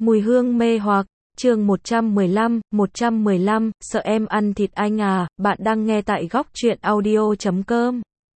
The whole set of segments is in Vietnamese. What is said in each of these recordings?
Mùi hương mê hoặc, chương 115, sợ em ăn thịt anh à, bạn đang nghe tại góc truyện audio.com.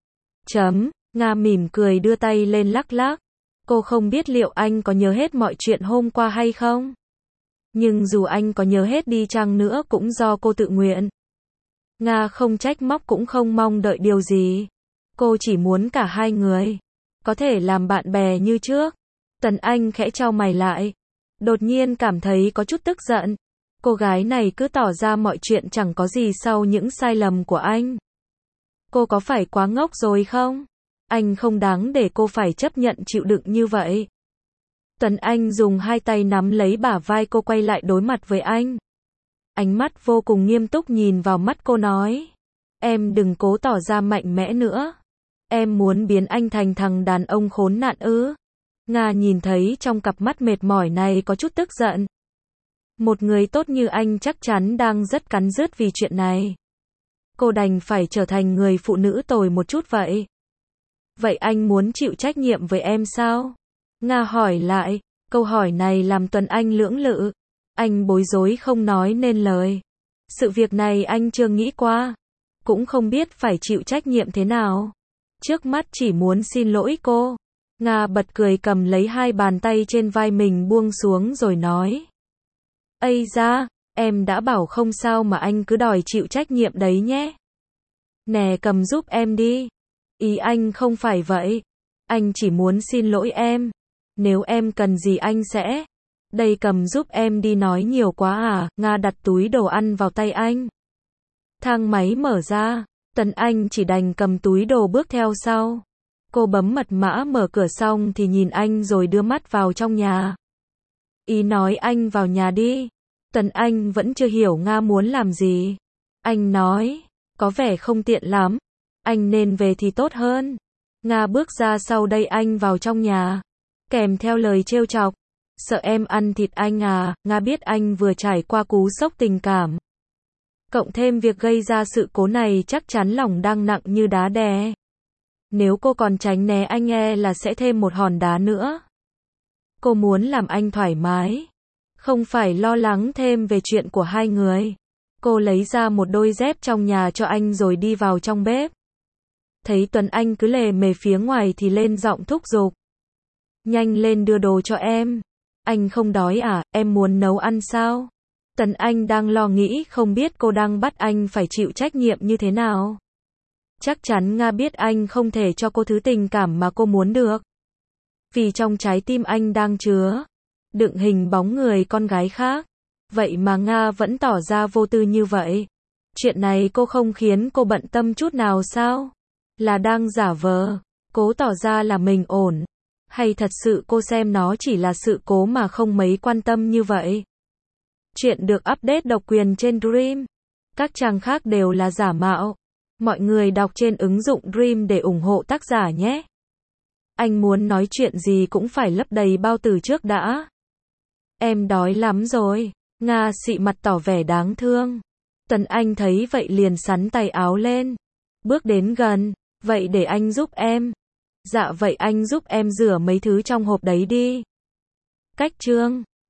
Nga mỉm cười đưa tay lên lắc lắc. Cô không biết liệu anh có nhớ hết mọi chuyện hôm qua hay không. Nhưng dù anh có nhớ hết đi chăng nữa cũng do cô tự nguyện. Nga không trách móc cũng không mong đợi điều gì. Cô chỉ muốn cả hai người có thể làm bạn bè như trước. Tuấn Anh khẽ chau mày lại. Đột nhiên cảm thấy có chút tức giận. Cô gái này cứ tỏ ra mọi chuyện chẳng có gì sau những sai lầm của anh. Cô có phải quá ngốc rồi không? Anh không đáng để cô phải chấp nhận chịu đựng như vậy. Tuấn Anh dùng hai tay nắm lấy bả vai cô, quay lại đối mặt với anh. Ánh mắt vô cùng nghiêm túc nhìn vào mắt cô nói. Em đừng cố tỏ ra mạnh mẽ nữa. Em muốn biến anh thành thằng đàn ông khốn nạn ư? Nga nhìn thấy trong cặp mắt mệt mỏi này có chút tức giận. Một người tốt như anh chắc chắn đang rất cắn rứt vì chuyện này. Cô đành phải trở thành người phụ nữ tồi một chút vậy. Vậy anh muốn chịu trách nhiệm với em sao? Nga hỏi lại. Câu hỏi này làm Tuấn Anh lưỡng lự. Anh bối rối không nói nên lời. Sự việc này anh chưa nghĩ qua. Cũng không biết phải chịu trách nhiệm thế nào. Trước mắt chỉ muốn xin lỗi cô. Nga bật cười cầm lấy hai bàn tay trên vai mình buông xuống rồi nói. Ây da, em đã bảo không sao mà anh cứ đòi chịu trách nhiệm đấy nhé. Nè cầm giúp em đi. Ý anh không phải vậy. Anh chỉ muốn xin lỗi em. Nếu em cần gì anh sẽ. Đây cầm giúp em đi, nói nhiều quá à. Nga đặt túi đồ ăn vào tay anh. Thang máy mở ra. Tuấn Anh chỉ đành cầm túi đồ bước theo sau. Cô bấm mật mã mở cửa xong thì nhìn anh rồi đưa mắt vào trong nhà. Ý nói anh vào nhà đi. Tuấn Anh vẫn chưa hiểu Nga muốn làm gì. Anh nói, có vẻ không tiện lắm. Anh nên về thì tốt hơn. Nga bước ra sau đây anh vào trong nhà. Kèm theo lời trêu chọc. Sợ em ăn thịt anh à, Nga biết anh vừa trải qua cú sốc tình cảm. Cộng thêm việc gây ra sự cố này chắc chắn lòng đang nặng như đá đè. Nếu cô còn tránh né anh e là sẽ thêm một hòn đá nữa. Cô muốn làm anh thoải mái. Không phải lo lắng thêm về chuyện của hai người. Cô lấy ra một đôi dép trong nhà cho anh rồi đi vào trong bếp. Thấy Tuấn Anh cứ lề mề phía ngoài thì lên giọng thúc giục. Nhanh lên đưa đồ cho em. Anh không đói à, em muốn nấu ăn sao? Tuấn Anh đang lo nghĩ không biết cô đang bắt anh phải chịu trách nhiệm như thế nào. Chắc chắn Nga biết anh không thể cho cô thứ tình cảm mà cô muốn được. Vì trong trái tim anh đang chứa đựng hình bóng người con gái khác. Vậy mà Nga vẫn tỏ ra vô tư như vậy. Chuyện này cô không khiến cô bận tâm chút nào sao? Là đang giả vờ, cố tỏ ra là mình ổn. Hay thật sự cô xem nó chỉ là sự cố mà không mấy quan tâm như vậy? Chuyện được update độc quyền trên Dream. Các trang khác đều là giả mạo. Mọi người đọc trên ứng dụng Dream để ủng hộ tác giả nhé. Anh muốn nói chuyện gì cũng phải lấp đầy bao từ trước đã. Em đói lắm rồi. Nga xị mặt tỏ vẻ đáng thương. Tuấn Anh thấy vậy liền xắn tay áo lên. Bước đến gần. Vậy để anh giúp em. Dạ vậy anh giúp em rửa mấy thứ trong hộp đấy đi. Cách chương